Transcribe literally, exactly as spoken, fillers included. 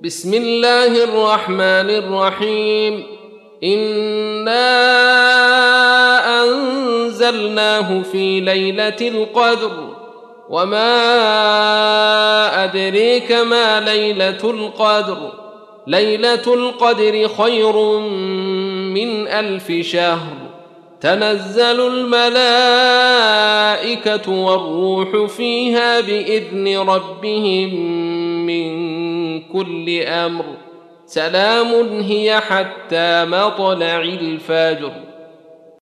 بسم الله الرحمن الرحيم إنا أنزلناه في ليلة القدر وما أدريك ما ليلة القدر ليلة القدر خير من ألف شهر تنزل الملائكة والروح فيها بإذن ربهم من كل أمر سلام هي حتى مطلع الفجر.